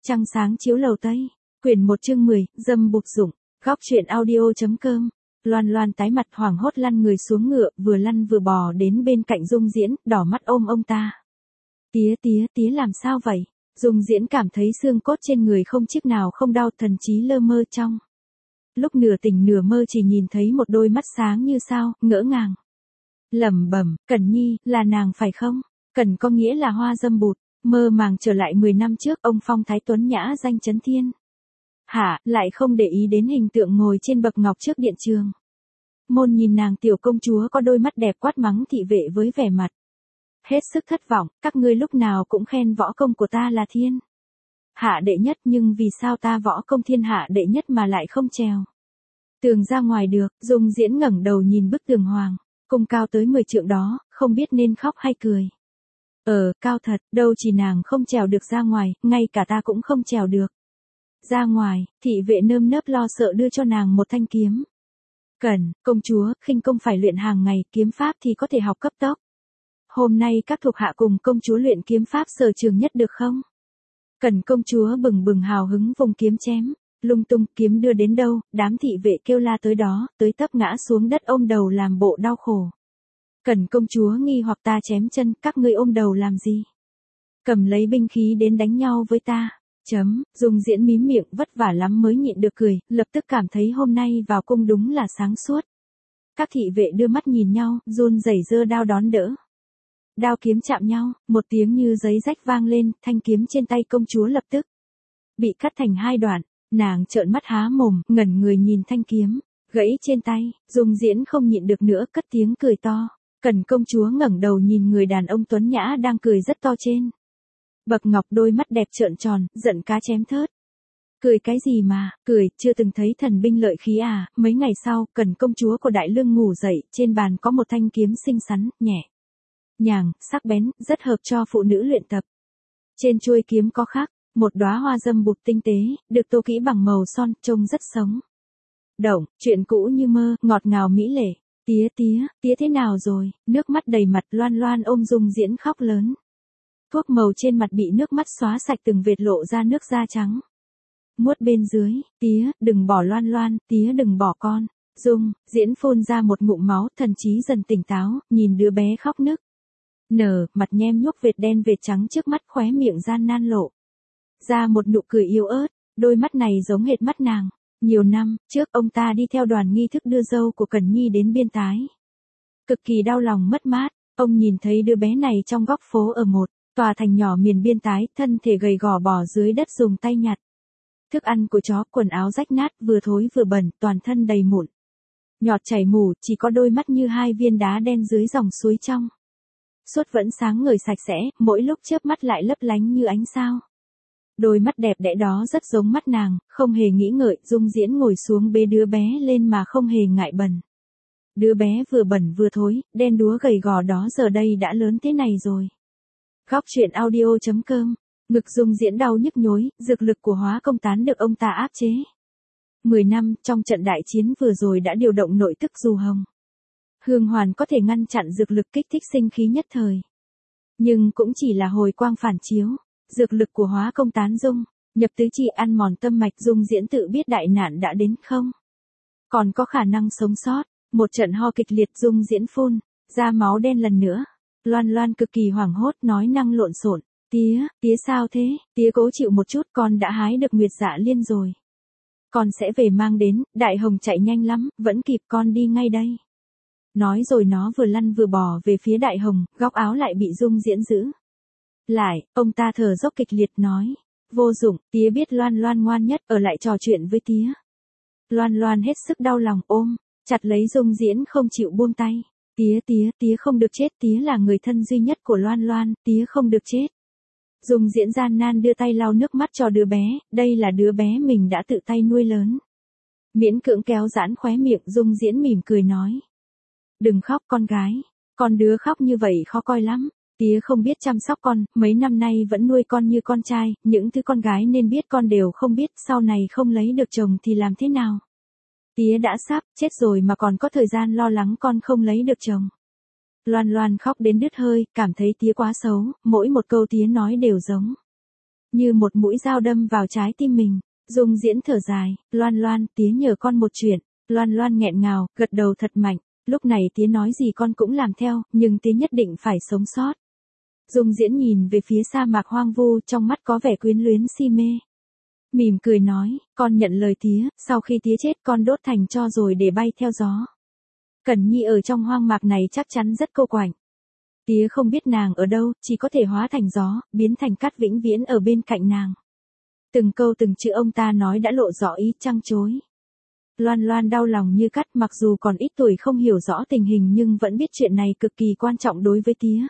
Trăng sáng chiếu lầu Tây. Quyển 1 chương 10, dâm bụt dụng. Góc truyện audio.com. Loan Loan tái mặt hoảng hốt lăn người xuống ngựa, vừa lăn vừa bò đến bên cạnh Dung Diễn, đỏ mắt ôm ông ta. Tía làm sao vậy? Dung Diễn cảm thấy xương cốt trên người không chiếc nào không đau, thần trí lơ mơ trong. Lúc nửa tỉnh nửa mơ chỉ nhìn thấy một đôi mắt sáng như sao, ngỡ ngàng. Lẩm bẩm, Cẩn Nhi, là nàng phải không? Cẩn có nghĩa là hoa dâm bụt. Mơ màng trở lại 10 năm trước, ông phong thái tuấn nhã danh chấn thiên. Hả, lại không để ý đến hình tượng ngồi trên bậc ngọc trước điện trường. Môn nhìn nàng tiểu công chúa có đôi mắt đẹp quát mắng thị vệ với vẻ mặt hết sức thất vọng, các ngươi lúc nào cũng khen võ công của ta là thiên hạ đệ nhất, nhưng vì sao ta võ công thiên hạ đệ nhất mà lại không trèo tường ra ngoài được? Dung Diễn ngẩng đầu nhìn bức tường hoàng cung cao tới 10 trượng đó, không biết nên khóc hay cười. Cao thật, đâu chỉ nàng không trèo được ra ngoài, ngay cả ta cũng không trèo được ra ngoài. Thị vệ nơm nớp lo sợ đưa cho nàng một thanh kiếm. Cẩn, công chúa, khinh công phải luyện hàng ngày, kiếm pháp thì có thể học cấp tốc. Hôm nay các thuộc hạ cùng công chúa luyện kiếm pháp sở trường nhất được không? Cẩn công chúa bừng bừng hào hứng vùng kiếm chém, lung tung, kiếm đưa đến đâu, đám thị vệ kêu la tới đó, tới tấp ngã xuống đất ôm đầu làm bộ đau khổ. Cẩn công chúa nghi hoặc, ta chém chân, các ngươi ôm đầu làm gì? Cầm lấy binh khí đến đánh nhau với ta. Dung Diễn mím miệng, vất vả lắm mới nhịn được cười, lập tức cảm thấy hôm nay vào cung đúng là sáng suốt. Các thị vệ đưa mắt nhìn nhau, run rẩy giơ đao đón đỡ. Đao kiếm chạm nhau, một tiếng như giấy rách vang lên, thanh kiếm trên tay công chúa lập tức bị cắt thành hai đoạn. Nàng trợn mắt há mồm, ngẩn người nhìn thanh kiếm gãy trên tay. Dung Diễn không nhịn được nữa, cất tiếng cười to. Cẩn công chúa ngẩng đầu nhìn người đàn ông tuấn nhã đang cười rất to trên bậc ngọc, đôi mắt đẹp trợn tròn, giận cá chém thớt. Cười cái gì mà, cười, chưa từng thấy thần binh lợi khí à? Mấy ngày sau, Cẩn công chúa của Đại Lương ngủ dậy, trên bàn có một thanh kiếm xinh xắn, nhẹ nhàng, sắc bén, rất hợp cho phụ nữ luyện tập. Trên chuôi kiếm có khắc một đóa hoa dâm bụt tinh tế, được tô kỹ bằng màu son, trông rất sống động, chuyện cũ như mơ, ngọt ngào mỹ lệ. Tía thế nào rồi? Nước mắt đầy mặt, Loan Loan ôm Dung Diễn khóc lớn. Thuốc màu trên mặt bị nước mắt xóa sạch từng vệt, lộ ra nước da trắng muốt bên dưới. Tía, đừng bỏ Loan Loan, tía đừng bỏ con. Dung Diễn phun ra một ngụm máu, thần trí dần tỉnh táo, nhìn đứa bé khóc nức nở, mặt nhem nhuốc vệt đen vệt trắng trước mắt, khóe miệng gian nan lộ ra một nụ cười yếu ớt. Đôi mắt này giống hệt mắt nàng. Nhiều năm trước, ông ta đi theo đoàn nghi thức đưa dâu của Cẩn Nhi đến Biên Tái. Cực kỳ đau lòng mất mát, ông nhìn thấy đứa bé này trong góc phố ở một tòa thành nhỏ miền Biên Tái, thân thể gầy gò bò dưới đất dùng tay nhặt thức ăn của chó, quần áo rách nát, vừa thối vừa bẩn, toàn thân đầy mụn nhọt chảy mủ, chỉ có đôi mắt như hai viên đá đen dưới dòng suối trong suốt vẫn sáng ngời sạch sẽ, mỗi lúc chớp mắt lại lấp lánh như ánh sao. Đôi mắt đẹp đẽ đó rất giống mắt nàng, không hề nghĩ ngợi, Dung Diễn ngồi xuống bế đứa bé lên mà không hề ngại bẩn. Đứa bé vừa bẩn vừa thối, đen đúa gầy gò đó giờ đây đã lớn thế này rồi. Góc truyện audio.com. Ngực Dung Diễn đau nhức nhối, dược lực của Hóa Công Tán được ông ta áp chế. 10 năm, trong trận đại chiến vừa rồi đã điều động nội tức dù hồng hương hoàn có thể ngăn chặn dược lực kích thích sinh khí nhất thời. Nhưng cũng chỉ là hồi quang phản chiếu. Dược lực của Hóa Công Tán dung nhập tứ chi, ăn mòn tâm mạch. Dung Diễn tự biết đại nạn đã đến, không còn có khả năng sống sót. Một trận ho kịch liệt, Dung Diễn phun ra máu đen lần nữa. Loan Loan cực kỳ hoảng hốt, nói năng lộn xộn. Tía sao thế? Tía cố chịu một chút, con đã hái được Nguyệt Dạ Liên rồi. Con sẽ về mang đến. Đại Hồng chạy nhanh lắm, vẫn kịp, con đi ngay đây. Nói rồi nó vừa lăn vừa bò về phía Đại Hồng, góc áo lại bị Dung Diễn giữ lại. Ông ta thở dốc kịch liệt nói. Vô dụng, tía biết Loan Loan ngoan nhất, ở lại trò chuyện với tía. Loan Loan hết sức đau lòng, ôm chặt lấy Dung Diễn không chịu buông tay. Tía không được chết, tía là người thân duy nhất của Loan Loan, tía không được chết. Dung Diễn gian nan đưa tay lau nước mắt cho đứa bé, đây là đứa bé mình đã tự tay nuôi lớn. Miễn cưỡng kéo giãn khóe miệng, Dung Diễn mỉm cười nói. Đừng khóc con gái, con đứa khóc như vậy khó coi lắm. Tía không biết chăm sóc con, mấy năm nay vẫn nuôi con như con trai, những thứ con gái nên biết con đều không biết, sau này không lấy được chồng thì làm thế nào? Tía đã sắp chết rồi mà còn có thời gian lo lắng con không lấy được chồng. Loan Loan khóc đến đứt hơi, cảm thấy tía quá xấu, mỗi một câu tía nói đều giống như một mũi dao đâm vào trái tim mình. Dung Diễn thở dài, Loan Loan, tía nhờ con một chuyện. Loan Loan nghẹn ngào, gật đầu thật mạnh. Lúc này tía nói gì con cũng làm theo, nhưng tía nhất định phải sống sót. Dung Diễn nhìn về phía sa mạc hoang vu, trong mắt có vẻ quyến luyến si mê. Mỉm cười nói, con nhận lời tía, sau khi tía chết con đốt thành tro rồi để bay theo gió. Cẩn Nhi ở trong hoang mạc này chắc chắn rất cô quạnh. Tía không biết nàng ở đâu, chỉ có thể hóa thành gió, biến thành cát vĩnh viễn ở bên cạnh nàng. Từng câu từng chữ ông ta nói đã lộ rõ ý trăng chối. Loan Loan đau lòng như cắt, mặc dù còn ít tuổi không hiểu rõ tình hình nhưng vẫn biết chuyện này cực kỳ quan trọng đối với tía.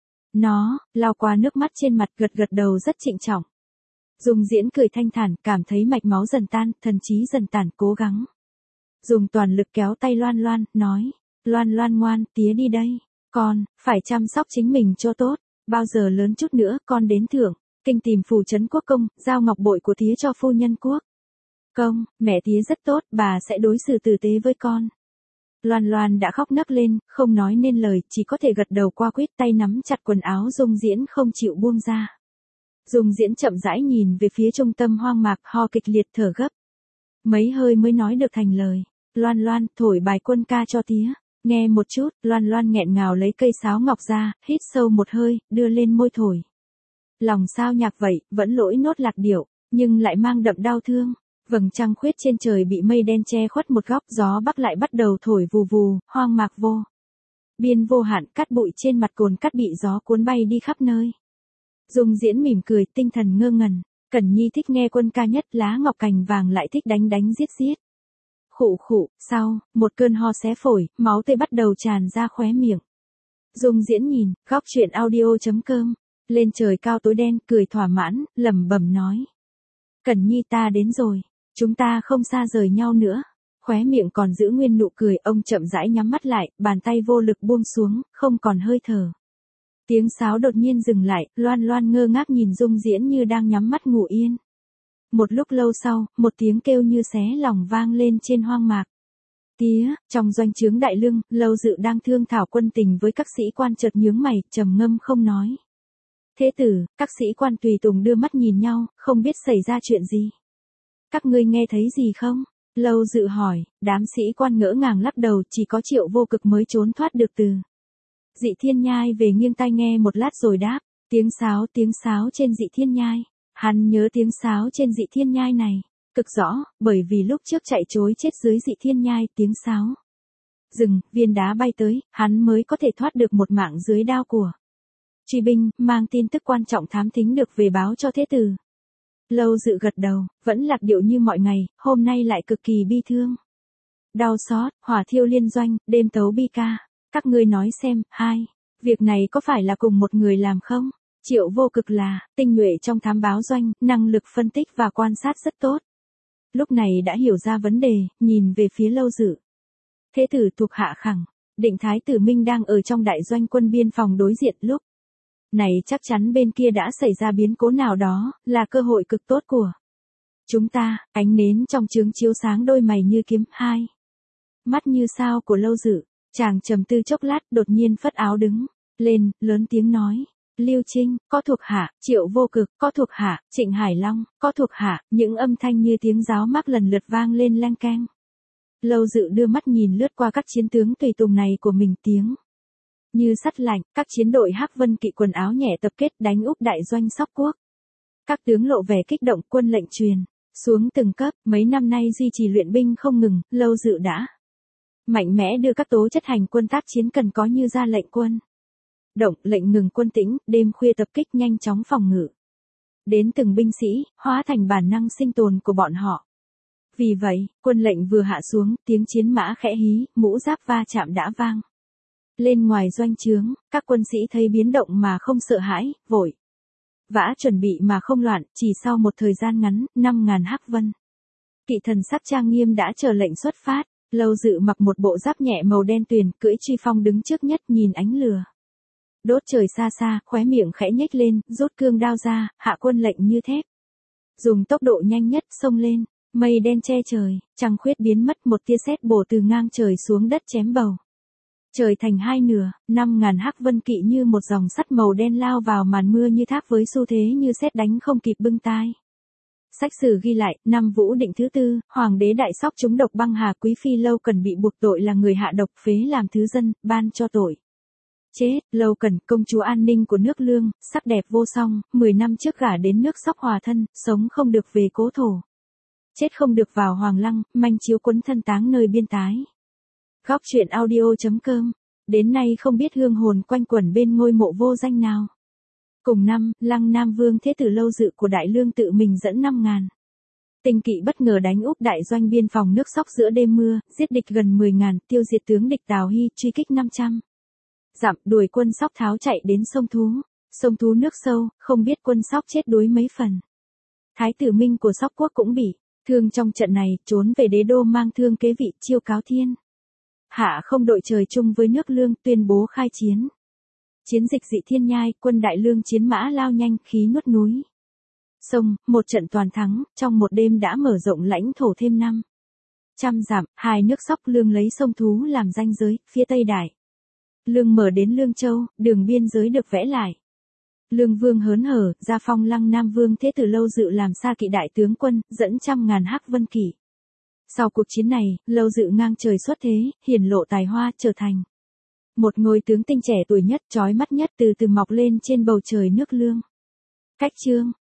Nó, lau qua nước mắt trên mặt, gật gật đầu rất trịnh trọng. Dung Diễn cười thanh thản, cảm thấy mạch máu dần tan, thần trí dần tản, cố gắng. Dùng toàn lực kéo tay Loan Loan, nói, Loan Loan ngoan, tía đi đây. Con, phải chăm sóc chính mình cho tốt, bao giờ lớn chút nữa con đến thưởng, kinh tìm phù trấn quốc công, giao ngọc bội của tía cho phu nhân quốc công, mẹ tía rất tốt, bà sẽ đối xử tử tế với con. Loan Loan đã khóc nấc lên, không nói nên lời, chỉ có thể gật đầu qua quýt, tay nắm chặt quần áo Dung Diễn không chịu buông ra. Dung Diễn chậm rãi nhìn về phía trung tâm hoang mạc, ho kịch liệt thở gấp. Mấy hơi mới nói được thành lời, Loan Loan, thổi bài quân ca cho tía. Nghe một chút, Loan Loan nghẹn ngào lấy cây sáo ngọc ra, hít sâu một hơi, đưa lên môi thổi. Lòng sao nhạc vậy, vẫn lỗi nốt lạc điệu, nhưng lại mang đậm đau thương. Vầng trăng khuyết trên trời bị mây đen che khuất một góc, gió bắc lại bắt đầu thổi vù vù, hoang mạc vô biên vô hạn, cát bụi trên mặt cồn cát bị gió cuốn bay đi khắp nơi. Dung Diễn mỉm cười, tinh thần ngơ ngẩn. Cẩn Nhi thích nghe quân ca nhất, lá ngọc cành vàng lại thích đánh đánh giết giết. Khụ khụ, sau, một cơn ho xé phổi, máu tươi bắt đầu tràn ra khóe miệng. Dung Diễn nhìn, góc truyện audio.com, lên trời cao tối đen, cười thỏa mãn, lẩm bẩm nói. Cẩn Nhi ta đến rồi, chúng ta không xa rời nhau nữa. Khóe miệng còn giữ nguyên nụ cười, ông chậm rãi nhắm mắt lại, bàn tay vô lực buông xuống, không còn hơi thở. Tiếng sáo đột nhiên dừng lại, Loan Loan ngơ ngác nhìn Dung Diễn như đang nhắm mắt ngủ yên. Một lúc lâu sau, một tiếng kêu như xé lòng vang lên trên hoang mạc. Tía, trong doanh trướng Đại Lương, Lâu Dự đang thương thảo quân tình với các sĩ quan, chợt nhướng mày, trầm ngâm không nói. Thế tử, các sĩ quan tùy tùng đưa mắt nhìn nhau, không biết xảy ra chuyện gì. Các ngươi nghe thấy gì không? Lâu Dự hỏi, đám sĩ quan ngỡ ngàng lắc đầu, chỉ có Triệu Vô Cực mới trốn thoát được từ Dị Thiên Nhai về, nghiêng tai nghe một lát rồi đáp, tiếng sáo trên Dị Thiên Nhai. Hắn nhớ tiếng sáo trên Dị Thiên Nhai này cực rõ, bởi vì lúc trước chạy trối chết dưới Dị Thiên Nhai, tiếng sáo dừng, viên đá bay tới, hắn mới có thể thoát được một mạng dưới đao của truy binh, mang tin tức quan trọng thám thính được về báo cho thế tử. Lâu Dự gật đầu, vẫn lạc điệu như mọi ngày, hôm nay lại cực kỳ bi thương. Đau xót, hỏa thiêu liên doanh, đêm tấu bi ca. Các ngươi nói xem, việc này có phải là cùng một người làm không? Triệu Vô Cực là tinh nhuệ trong thám báo doanh, năng lực phân tích và quan sát rất tốt. Lúc này đã hiểu ra vấn đề, nhìn về phía Lâu Dự. Thế tử thuộc hạ khẳng định Thái tử Minh đang ở trong đại doanh quân biên phòng đối diện, lúc này chắc chắn bên kia đã xảy ra biến cố nào đó, là cơ hội cực tốt của chúng ta. Ánh nến trong trướng chiếu sáng đôi mày như kiếm, mắt như sao của Lâu Dự. Chàng trầm tư chốc lát, đột nhiên phất áo đứng lên, lớn tiếng nói. Lưu Trinh, có thuộc hạ. Triệu Vô Cực, có thuộc hạ. Trịnh Hải Long, có thuộc hạ. Những âm thanh như tiếng giáo mác lần lượt vang lên leng keng. Lâu Dự đưa mắt nhìn lướt qua các chiến tướng tùy tùng này của mình, tiếng như sắt lạnh. Các chiến đội Hắc Vân Kỵ quần áo nhẹ tập kết đánh úp đại doanh Sóc Quốc. Các tướng lộ vẻ kích động, quân lệnh truyền xuống từng cấp. Mấy năm nay duy trì luyện binh không ngừng, Lâu Dự đã mạnh mẽ đưa các tố chất hành quân tác chiến cần có, như ra lệnh quân động, lệnh ngừng quân tĩnh, đêm khuya tập kích, nhanh chóng phòng ngự đến từng binh sĩ, hóa thành bản năng sinh tồn của bọn họ. Vì vậy, quân lệnh vừa hạ xuống, tiếng chiến mã khẽ hí, mũ giáp va chạm đã vang lên ngoài doanh trướng. Các quân sĩ thấy biến động mà không sợ hãi, vội vã chuẩn bị mà không loạn. Chỉ sau một thời gian ngắn, 5.000 Hắc Vân Kỵ thần sắc trang nghiêm đã chờ lệnh xuất phát. Lâu Dự mặc một bộ giáp nhẹ màu đen tuyền, cưỡi truy phong đứng trước nhất, nhìn ánh lửa đốt trời xa xa, khóe miệng khẽ nhếch lên, rút cương đao ra, hạ quân lệnh như thép. Dùng tốc độ nhanh nhất xông lên, mây đen che trời, trăng khuyết biến mất, một tia sét bổ từ ngang trời xuống đất chém bầu Trời thành hai nửa, 5.000 hắc vân kỵ như một dòng sắt màu đen lao vào màn mưa như thác với xu thế như sét đánh không kịp bưng tai. Sách sử ghi lại, năm Vũ Định thứ tư, hoàng đế đại sóc trúng độc băng hà, quý phi Lâu Cần bị buộc tội là người hạ độc, phế làm thứ dân, ban cho tội chết. Lâu Cần, công chúa an ninh của nước Lương, sắc đẹp vô song, 10 năm trước gả đến nước Sóc hòa thân, sống không được về cố thổ. Chết không được vào Hoàng Lăng, manh chiếu quấn thân táng nơi biên tái. Góc truyện audio.com. Đến nay không biết hương hồn quanh quẩn bên ngôi mộ vô danh nào. Cùng năm, Lăng Nam Vương Thế Tử Lâu Dự của Đại Lương tự mình dẫn 5.000 tinh kỵ bất ngờ đánh úp đại doanh biên phòng nước Sóc giữa đêm mưa, giết địch gần 10.000, tiêu diệt tướng địch Tào Hy, truy kích 500 dặm, đuổi quân Sóc tháo chạy đến sông Thú. Sông Thú nước sâu, không biết quân Sóc chết đuối mấy phần. Thái tử Minh của Sóc quốc cũng bị thương trong trận này, trốn về đế đô mang thương kế vị, chiêu cáo thiên hạ không đội trời chung với nước Lương, tuyên bố khai chiến. Chiến dịch Dị Thiên Nhai, quân Đại Lương chiến mã lao nhanh, khí nuốt núi sông, một trận toàn thắng, trong một đêm đã mở rộng lãnh thổ thêm 500 dặm. Hai nước Sóc Lương lấy sông Thú làm ranh giới, phía Tây Đại Lương mở đến Lương Châu, đường biên giới được vẽ lại. Lương Vương hớn hở, gia phong Lăng Nam Vương Thế Tử Lâu Dự làm xa kỵ đại tướng quân, dẫn 100.000 hắc vân kỵ. Sau cuộc chiến này, Lâu Dự ngang trời xuất thế, hiển lộ tài hoa, trở thành một ngôi tướng tinh trẻ tuổi nhất, chói mắt nhất từ từ mọc lên trên bầu trời nước Lương. Cách chương